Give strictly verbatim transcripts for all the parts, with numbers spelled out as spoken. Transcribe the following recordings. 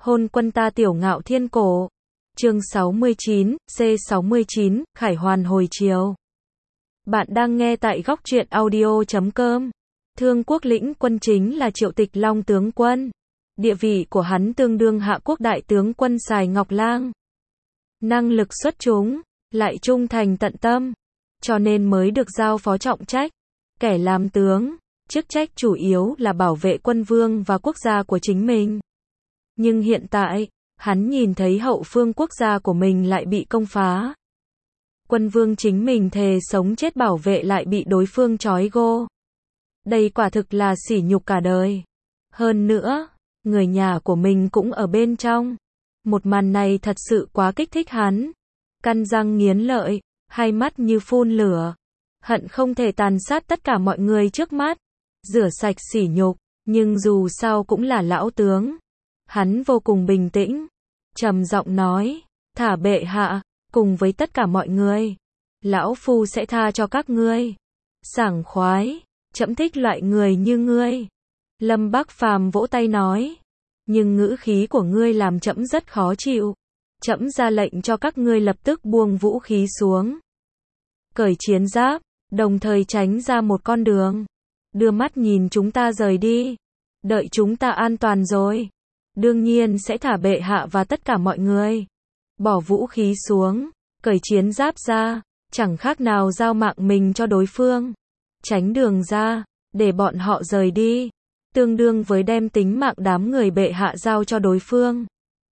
Hôn quân ta tiểu ngạo thiên cổ. Chương sáu mươi chín, C sáu mươi chín, Khải Hoàn hồi chiều. Bạn đang nghe tại góc truyện audio chấm com. Thương quốc lĩnh quân chính là Triệu Tịch Long tướng quân. Địa vị của hắn tương đương Hạ quốc đại tướng quân Sài Ngọc Lang. Năng lực xuất chúng, lại trung thành tận tâm, cho nên mới được giao phó trọng trách. Kẻ làm tướng, chức trách chủ yếu là bảo vệ quân vương và quốc gia của chính mình. Nhưng hiện tại, hắn nhìn thấy hậu phương quốc gia của mình lại bị công phá. Quân vương chính mình thề sống chết bảo vệ lại bị đối phương trói gô. Đây quả thực là sỉ nhục cả đời. Hơn nữa, người nhà của mình cũng ở bên trong. Một màn này thật sự quá kích thích hắn. Căn răng nghiến lợi, hai mắt như phun lửa. Hận không thể tàn sát tất cả mọi người trước mắt. Rửa sạch sỉ nhục, nhưng dù sao cũng là lão tướng. Hắn vô cùng bình tĩnh, trầm giọng nói, thả bệ hạ, cùng với tất cả mọi người. Lão phu sẽ tha cho các ngươi. Sảng khoái, trẫm thích loại người như ngươi. Lâm Bắc Phàm vỗ tay nói, nhưng ngữ khí của ngươi làm trẫm rất khó chịu. Trẫm ra lệnh cho các ngươi lập tức buông vũ khí xuống. Cởi chiến giáp, đồng thời tránh ra một con đường. Đưa mắt nhìn chúng ta rời đi. Đợi chúng ta an toàn rồi, đương nhiên sẽ thả bệ hạ và tất cả mọi người. Bỏ vũ khí xuống, cởi chiến giáp ra, chẳng khác nào giao mạng mình cho đối phương. Tránh đường ra, để bọn họ rời đi, tương đương với đem tính mạng đám người bệ hạ giao cho đối phương.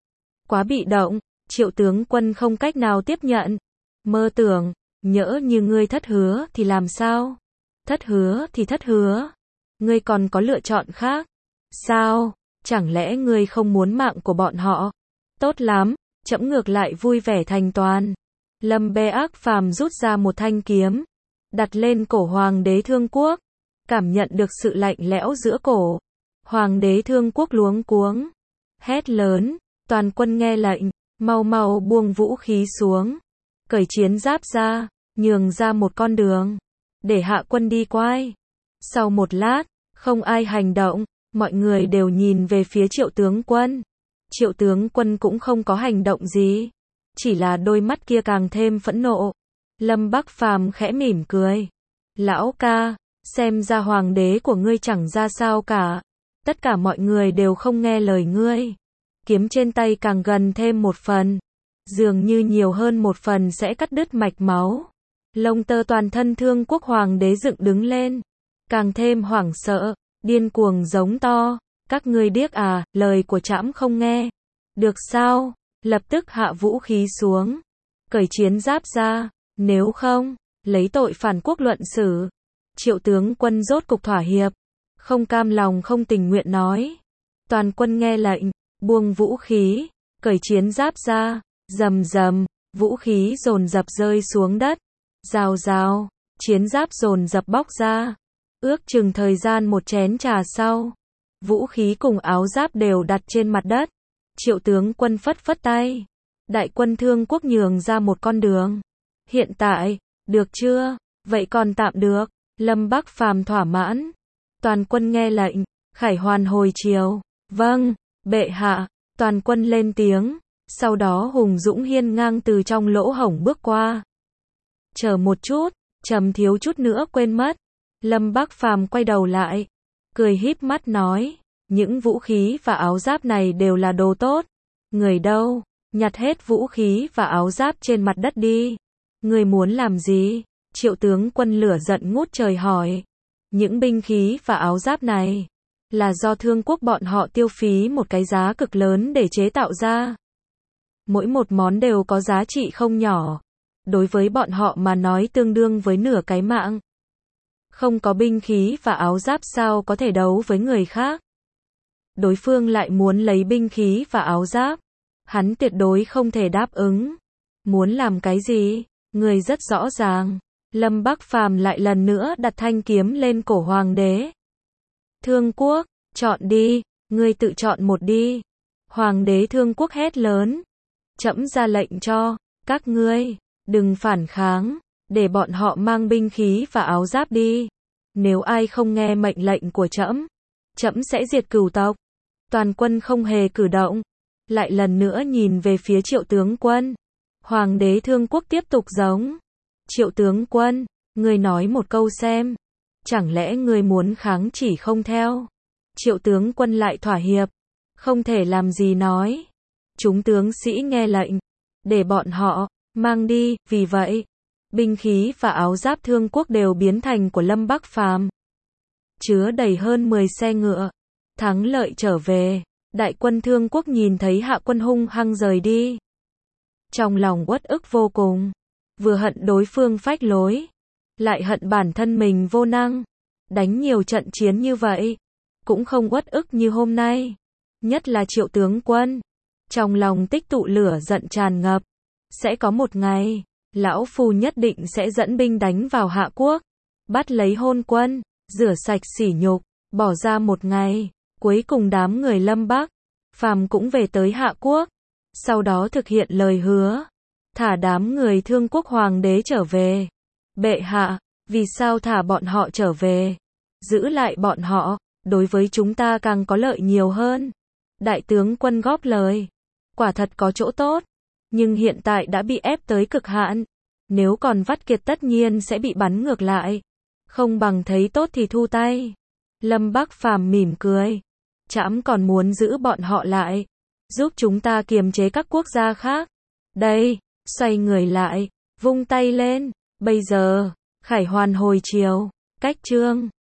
Quá bị động, Triệu tướng quân không cách nào tiếp nhận. Mơ tưởng, nhỡ như ngươi thất hứa thì làm sao? Thất hứa thì thất hứa. Ngươi còn có lựa chọn khác? Sao? Chẳng lẽ ngươi không muốn mạng của bọn họ? Tốt lắm, trẫm ngược lại vui vẻ thành toàn. Lâm Bê Ác Phàm rút ra một thanh kiếm, đặt lên cổ Hoàng đế Thương Quốc, cảm nhận được sự lạnh lẽo giữa cổ. Hoàng đế Thương Quốc luống cuống, hét lớn, toàn quân nghe lệnh, mau mau buông vũ khí xuống, cởi chiến giáp ra, nhường ra một con đường, để hạ quân đi quay. Sau một lát, không ai hành động. Mọi người đều nhìn về phía Triệu tướng quân. Triệu tướng quân cũng không có hành động gì, chỉ là đôi mắt kia càng thêm phẫn nộ. Lâm Bắc Phàm khẽ mỉm cười. Lão ca, xem ra hoàng đế của ngươi chẳng ra sao cả. Tất cả mọi người đều không nghe lời ngươi. Kiếm trên tay càng gần thêm một phần, dường như nhiều hơn một phần sẽ cắt đứt mạch máu. Lông tơ toàn thân Thương Quốc hoàng đế dựng đứng lên, càng thêm hoảng sợ. Điên cuồng giống to, các ngươi điếc à, lời của trẫm không nghe. Được sao? Lập tức hạ vũ khí xuống, cởi chiến giáp ra, nếu không, lấy tội phản quốc luận xử. Triệu tướng quân rốt cục thỏa hiệp, không cam lòng không tình nguyện nói. Toàn quân nghe lệnh, buông vũ khí, cởi chiến giáp ra, rầm rầm, vũ khí dồn dập rơi xuống đất. Rào rào, chiến giáp dồn dập bóc ra. Ước chừng thời gian một chén trà sau, vũ khí cùng áo giáp đều đặt trên mặt đất. Triệu tướng quân phất phất tay. Đại quân Thương Quốc nhường ra một con đường. Hiện tại, được chưa? Vậy còn tạm được. Lâm Bắc Phàm thỏa mãn. Toàn quân nghe lệnh, Khải Hoàn hồi chiều. Vâng, bệ hạ. Toàn quân lên tiếng. Sau đó hùng dũng hiên ngang từ trong lỗ hổng bước qua. Chờ một chút, trầm thiếu chút nữa quên mất. Lâm Bắc Phàm quay đầu lại, cười híp mắt nói, những vũ khí và áo giáp này đều là đồ tốt. Người đâu? Nhặt hết vũ khí và áo giáp trên mặt đất đi. Người muốn làm gì? Triệu tướng quân lửa giận ngút trời hỏi. Những binh khí và áo giáp này là do Thương Quốc bọn họ tiêu phí một cái giá cực lớn để chế tạo ra. Mỗi một món đều có giá trị không nhỏ. Đối với bọn họ mà nói tương đương với nửa cái mạng. Không có binh khí và áo giáp sao có thể đấu với người khác. Đối phương lại muốn lấy binh khí và áo giáp. Hắn tuyệt đối không thể đáp ứng. Muốn làm cái gì? Người rất rõ ràng. Lâm Bắc Phàm lại lần nữa đặt thanh kiếm lên cổ hoàng đế. Thương Quốc, chọn đi, ngươi tự chọn một đi. Hoàng đế Thương Quốc hét lớn. Trẫm ra lệnh cho các ngươi, đừng phản kháng. Để bọn họ mang binh khí và áo giáp đi. Nếu ai không nghe mệnh lệnh của trẫm, trẫm sẽ diệt cửu tộc. Toàn quân không hề cử động. lại lần nữa nhìn về phía Triệu tướng quân. Hoàng đế Thương Quốc tiếp tục giống. Triệu tướng quân, ngươi nói một câu xem. Chẳng lẽ ngươi muốn kháng chỉ không theo? Triệu tướng quân lại thỏa hiệp. Không thể làm gì nói. Chúng tướng sĩ nghe lệnh. Để bọn họ, mang đi, vì vậy. Binh khí và áo giáp Thương Quốc đều biến thành của Lâm Bắc Phàm. Chứa đầy hơn mười xe ngựa. Thắng lợi trở về. Đại quân Thương Quốc nhìn thấy hạ quân hung hăng rời đi. Trong lòng uất ức vô cùng. Vừa hận đối phương phách lối. Lại hận bản thân mình vô năng. Đánh nhiều trận chiến như vậy. Cũng không uất ức như hôm nay. Nhất là Triệu tướng quân. Trong lòng tích tụ lửa giận tràn ngập. Sẽ có một ngày. Lão Phu nhất định sẽ dẫn binh đánh vào Hạ Quốc. Bắt lấy hôn quân. Rửa sạch sỉ nhục. Bỏ ra một ngày. Cuối cùng đám người Lâm Bắc Phàm cũng về tới Hạ Quốc. Sau đó thực hiện lời hứa. Thả đám người Thương Quốc hoàng đế trở về. Bệ hạ, vì sao thả bọn họ trở về? Giữ lại bọn họ, đối với chúng ta càng có lợi nhiều hơn. Đại tướng quân góp lời. Quả thật có chỗ tốt. Nhưng hiện tại đã bị ép tới cực hạn. Nếu còn vắt kiệt tất nhiên sẽ bị bắn ngược lại. Không bằng thấy tốt thì thu tay. Lâm Bắc Phàm mỉm cười. Trẫm còn muốn giữ bọn họ lại. Giúp chúng ta kiềm chế các quốc gia khác. Đây, xoay người lại, vung tay lên. Bây giờ, khải hoàn hồi chiều. Cách chương